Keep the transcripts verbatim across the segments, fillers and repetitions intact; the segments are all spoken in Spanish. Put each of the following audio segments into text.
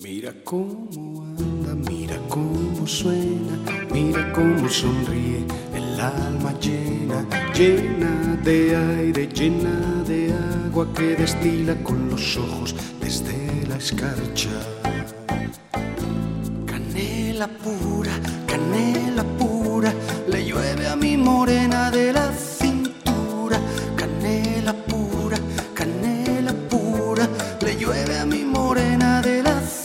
Mira cómo anda, mira cómo suena, mira cómo sonríe, el alma llena, llena de aire, llena de agua que destila con los ojos desde la escarcha. Canela pura, canela pura, le llueve a mi morena de la cintura. Canela pura, canela pura, le llueve a mi morena de la cintura.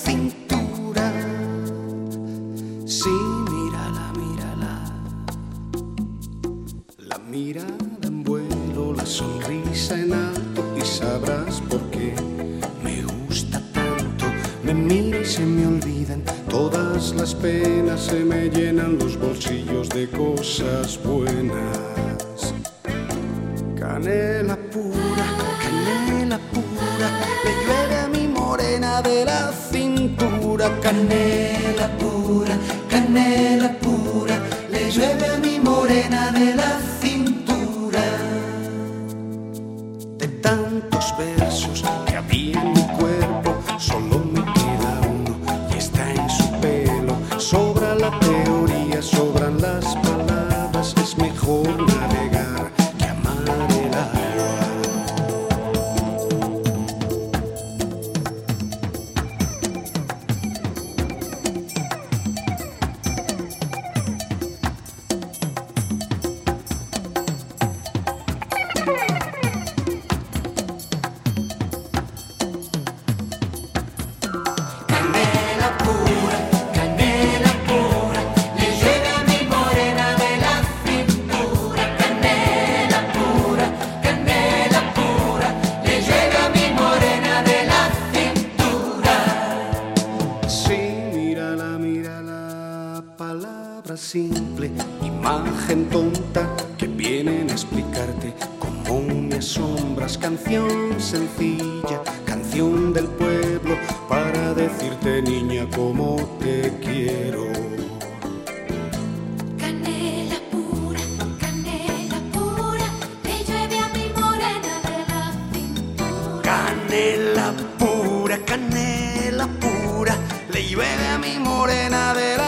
Sí, mírala, mírala, la mirada en vuelo, la sonrisa en alto, y sabrás por qué me gusta tanto. Me mira y se me olvidan todas las penas, se me llenan los bolsillos de cosas buenas. Canela pura, canela pura, le llueve a mi morena de la cintura. Canela pura, canela pura, le llueve a mi morena de la cintura. De tantos versos que había en mi cuerpo, solo me queda uno y está en su pelo. Sobra la teoría, sobran las palabras, es mejor navegar que amar el agua. Simple, imagen tonta que vienen a explicarte cómo me asombras. Canción sencilla, canción del pueblo, para decirte, niña, cómo te quiero. Canela pura, canela pura, le llueve a mi morena de la cintura. Canela pura, canela pura, le llueve a mi morena de la